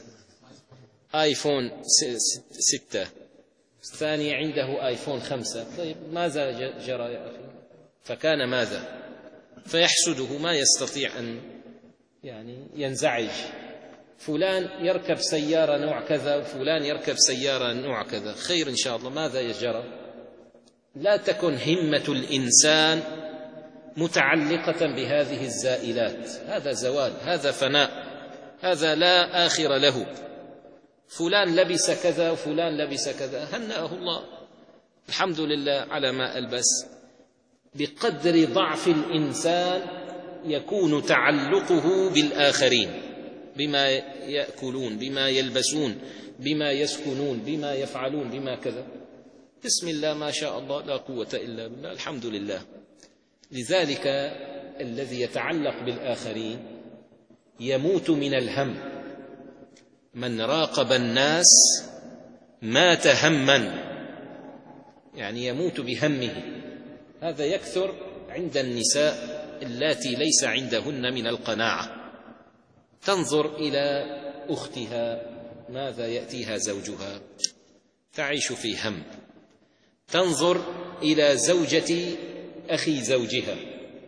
آيفون ستة، الثاني عنده آيفون خمسة، طيب ماذا جرى يا أخي؟ فكان ماذا؟ فيحسده، ما يستطيع أن يعني ينزعج. فلان يركب سيارة نوع كذا، فلان يركب سيارة نوع كذا، خير إن شاء الله، ماذا يجرى؟ لا تكن همة الإنسان متعلقة بهذه الزائلات، هذا زوال، هذا فناء، هذا لا آخر له. فلان لبس كذا وفلان لبس كذا، هنأه الله، الحمد لله على ما ألبس. بقدر ضعف الإنسان يكون تعلقه بالآخرين، بما يأكلون، بما يلبسون، بما يسكنون، بما يفعلون، بما كذا. بسم الله ما شاء الله لا قوة إلا بالله، الحمد لله. لذلك الذي يتعلق بالآخرين يموت من الهم. من راقب الناس مات همًا، يعني يموت بهمه. هذا يكثر عند النساء اللاتي ليس عندهن من القناعة، تنظر إلى أختها ماذا يأتيها زوجها تعيش في هم، تنظر إلى زوجة أخي زوجها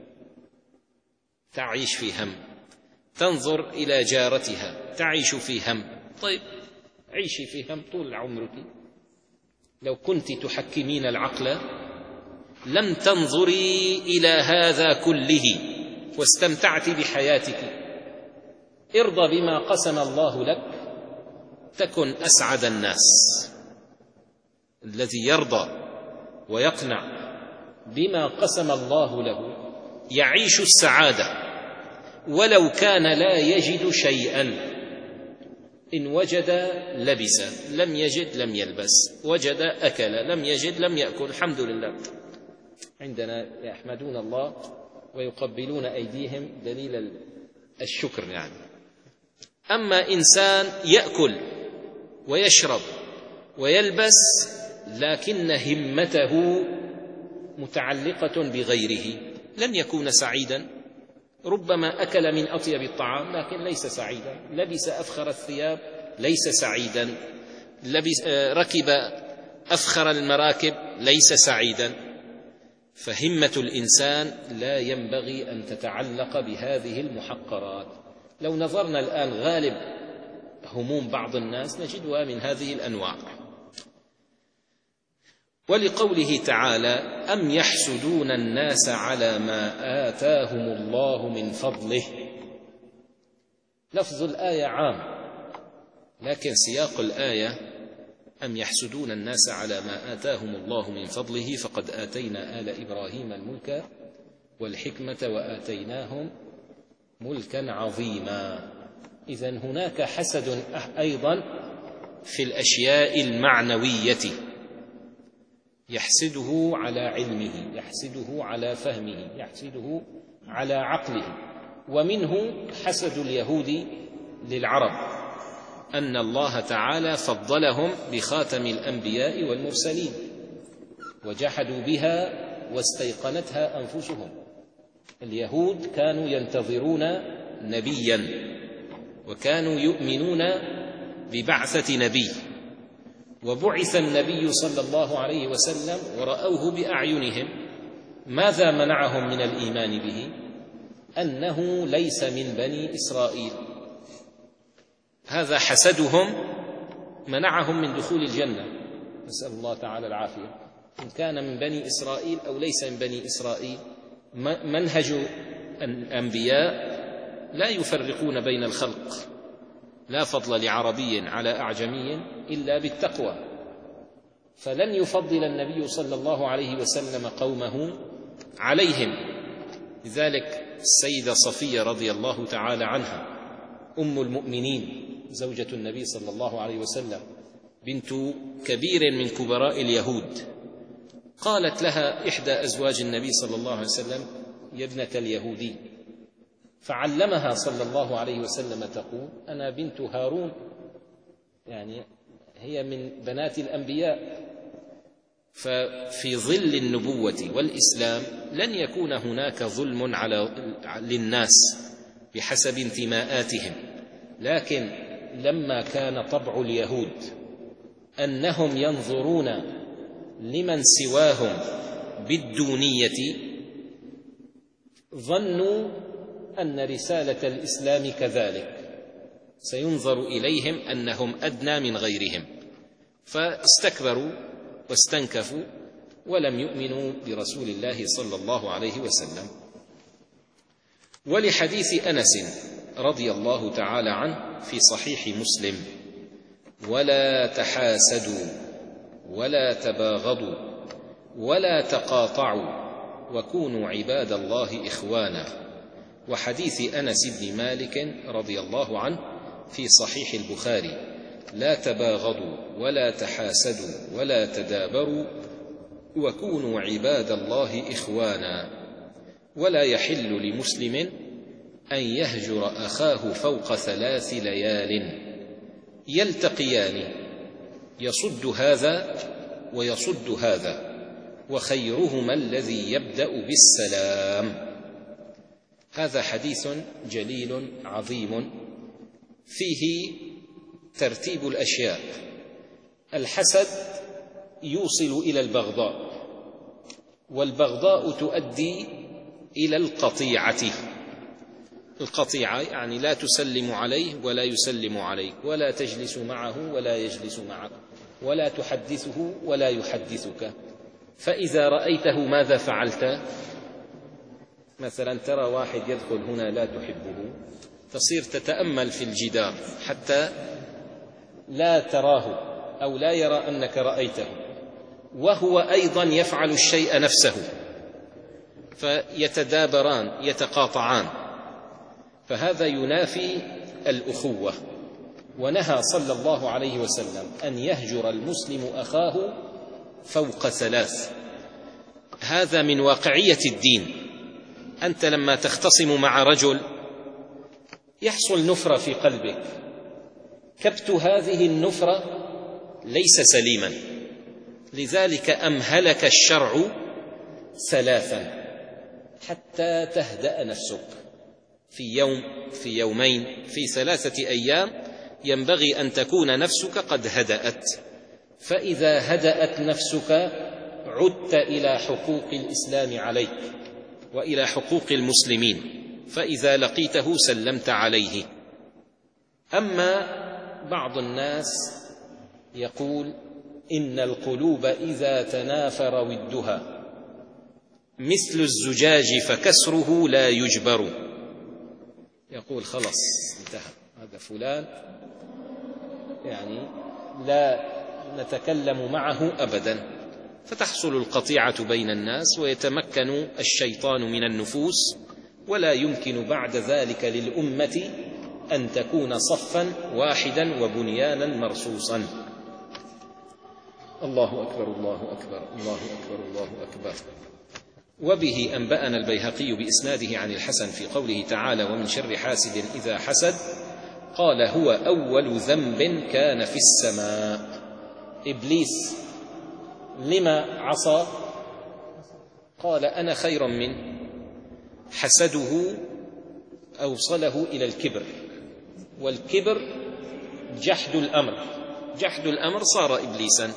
تعيش في هم، تنظر إلى جارتها تعيش في هم. طيب عيشي في هم طول عمرك. لو كنت تحكمين العقل لم تنظري إلى هذا كله واستمتعت بحياتك. ارضى بما قسم الله لك تكن أسعد الناس. الذي يرضى ويقنع بما قسم الله له يعيش السعادة ولو كان لا يجد شيئا. إن وجد لبس، لم يجد لم يلبس، وجد أكل، لم يجد لم يأكل، الحمد لله. عندنا يحمدون الله ويقبلون أيديهم دليل الشكر يعني. أما إنسان يأكل ويشرب ويلبس لكن همته متعلقة بغيره لن يكون سعيدا. ربما أكل من أطيب الطعام لكن ليس سعيدا، لبس أفخر الثياب ليس سعيدا، لبس ركب أفخر المراكب ليس سعيدا. فهمة الإنسان لا ينبغي أن تتعلق بهذه المحقرات. لو نظرنا الآن غالب هموم بعض الناس نجدها من هذه الأنواع. ولقوله تعالى: أم يحسدون الناس على ما آتاهم الله من فضله. لفظ الآية عام، لكن سياق الآية: أم يحسدون الناس على ما آتاهم الله من فضله فقد آتينا آل إبراهيم الملك والحكمة وآتيناهم ملكا عظيما. إذن هناك حسد أيضا في الأشياء المعنوية، يحسده على علمه، يحسده على فهمه، يحسده على عقله. ومنه حسد اليهود للعرب، أن الله تعالى فضلهم بخاتم الأنبياء والمرسلين وجحدوا بها واستيقنتها أنفسهم. اليهود كانوا ينتظرون نبيا وكانوا يؤمنون ببعثة نبي، وبعث النبي صلى الله عليه وسلم ورأوه بأعينهم. ماذا منعهم من الإيمان به؟ أنه ليس من بني إسرائيل. هذا حسدهم منعهم من دخول الجنة، نسأل الله تعالى العافية. إن كان من بني إسرائيل أو ليس من بني إسرائيل، منهج الأنبياء لا يفرقون بين الخلق، لا فضل لعربي على أعجمي إلا بالتقوى. فلن يفضل النبي صلى الله عليه وسلم قومه عليهم. لذلك السيدة صفية رضي الله تعالى عنها أم المؤمنين زوجة النبي صلى الله عليه وسلم بنت كبير من كبراء اليهود، قالت لها إحدى أزواج النبي صلى الله عليه وسلم: يا ابنة اليهودي. فعلمها صلى الله عليه وسلم تقول: أنا بنت هارون، يعني هي من بنات الأنبياء. ففي ظل النبوة والإسلام لن يكون هناك ظلم على للناس بحسب انتماءاتهم، لكن لما كان طبع اليهود أنهم ينظرون لمن سواهم بالدونية، ظنوا أن رسالة الإسلام كذلك، سينظر إليهم أنهم أدنى من غيرهم، فاستكبروا واستنكفوا ولم يؤمنوا برسول الله صلى الله عليه وسلم. ولحديث أنس رضي الله تعالى عنه في صحيح مسلم: ولا تحاسدوا ولا تباغضوا ولا تقاطعوا وكونوا عباد الله إخوانا. وحديث أنس بن مالك رضي الله عنه في صحيح البخاري: لا تباغضوا ولا تحاسدوا ولا تدابروا وكونوا عباد الله إخوانا. ولا يحل لمسلم أن يهجر أخاه فوق ثلاث ليال يلتقيان يصد هذا ويصد هذا، وخيرهما الذي يبدأ بالسلام. هذا حديث جليل عظيم فيه ترتيب الأشياء. الحسد يوصل إلى البغضاء، والبغضاء تؤدي إلى القطيعة. القطيعة يعني لا تسلم عليه ولا يسلم عليك، ولا تجلس معه ولا يجلس معك، ولا تحدثه ولا يحدثك. فإذا رأيته ماذا فعلت؟ مثلا ترى واحد يدخل هنا لا تحبه، تصير تتأمل في الجدار حتى لا تراه أو لا يرى أنك رأيته، وهو أيضا يفعل الشيء نفسه، فيتدابران يتقاطعان. فهذا ينافي الأخوة. ونهى صلى الله عليه وسلم أن يهجر المسلم أخاه فوق ثلاث. هذا من واقعية الدين. أنت لما تختصم مع رجل يحصل نفرة في قلبك، كبت هذه النفرة ليس سليما، لذلك أمهلك الشرع ثلاثا حتى تهدأ نفسك. في يوم، في يومين، في ثلاثة أيام ينبغي أن تكون نفسك قد هدأت. فإذا هدأت نفسك عدت إلى حقوق الإسلام عليك وإلى حقوق المسلمين، فإذا لقيته سلمت عليه. أما بعض الناس يقول إن القلوب إذا تنافر ودها مثل الزجاج فكسره لا يجبر. يقول خلص انتهى، هذا فلان يعني لا نتكلم معه أبدا، فتحصل القطيعة بين الناس ويتمكن الشيطان من النفوس، ولا يمكن بعد ذلك للأمة أن تكون صفا واحدا وبنيانا مرصوصا. الله أكبر الله أكبر الله أكبر الله أكبر. وبه أنبأنا البيهقي بإسناده عن الحسن في قوله تعالى: ومن شر حاسد إذا حسد، قال: هو أول ذنب كان في السماء. إبليس لما عصى؟ قال: أنا خير منه. حسده أوصله إلى الكبر، والكبر جحد الأمر، جحد الأمر صار إبليسا.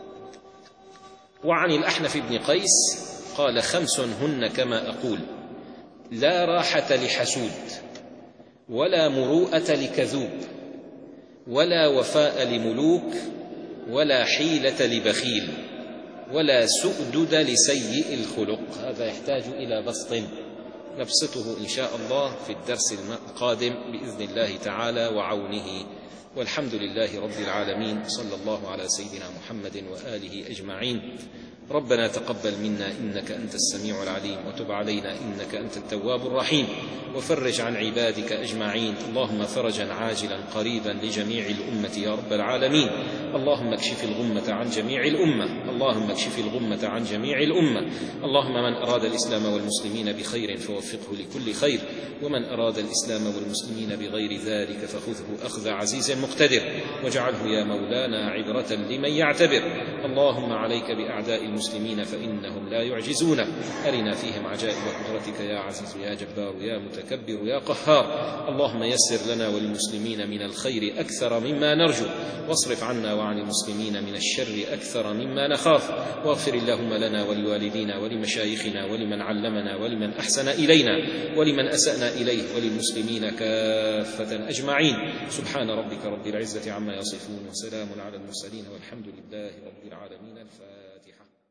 وعن الأحنف بن قيس قال: خمس هن كما أقول: لا راحة لحسود، ولا مروءة لكذوب، ولا وفاء لملوك، ولا حيلة لبخيل، ولا سؤدد لسيء الخلق. هذا يحتاج إلى بسط، نبسطه إن شاء الله في الدرس القادم بإذن الله تعالى وعونه. والحمد لله رب العالمين، صلى الله على سيدنا محمد وآله أجمعين. ربنا تقبل منا إنك أنت السميع العليم، وتب علينا إنك أنت التواب الرحيم، وفرج عن عبادك أجمعين. اللهم فرجا عاجلا قريبا لجميع الأمة يا رب العالمين. اللهم اكشف الغمة عن جميع الأمة، اللهم اكشف الغمة عن جميع الأمة. اللهم من أراد الإسلام والمسلمين بخير فوفقه لكل خير، ومن أراد الإسلام والمسلمين بغير ذلك فخذه أخذ عزيز مقتدر، واجعله يا مولانا عبرة لمن يعتبر. اللهم عليك بأعداء المسلمين فإنهم لا يعجزون، أرنا فيهم عجائب قدرتك يا عزيز يا جبار يا متكبر يا قهار. اللهم يسر لنا وللمسلمين من الخير أكثر مما نرجو، واصرف عنا وعن المسلمين من الشر أكثر مما نخاف. واغفر اللهم لنا ولوالدينا ولمشايخنا ولمن علمنا ولمن أحسن إلينا ولمن أسأنا إليه وللمسلمين كافة أجمعين. سبحان ربك رب العزة عما يصفون، وسلام على المرسلين، والحمد لله رب العالمين. الفاتحة.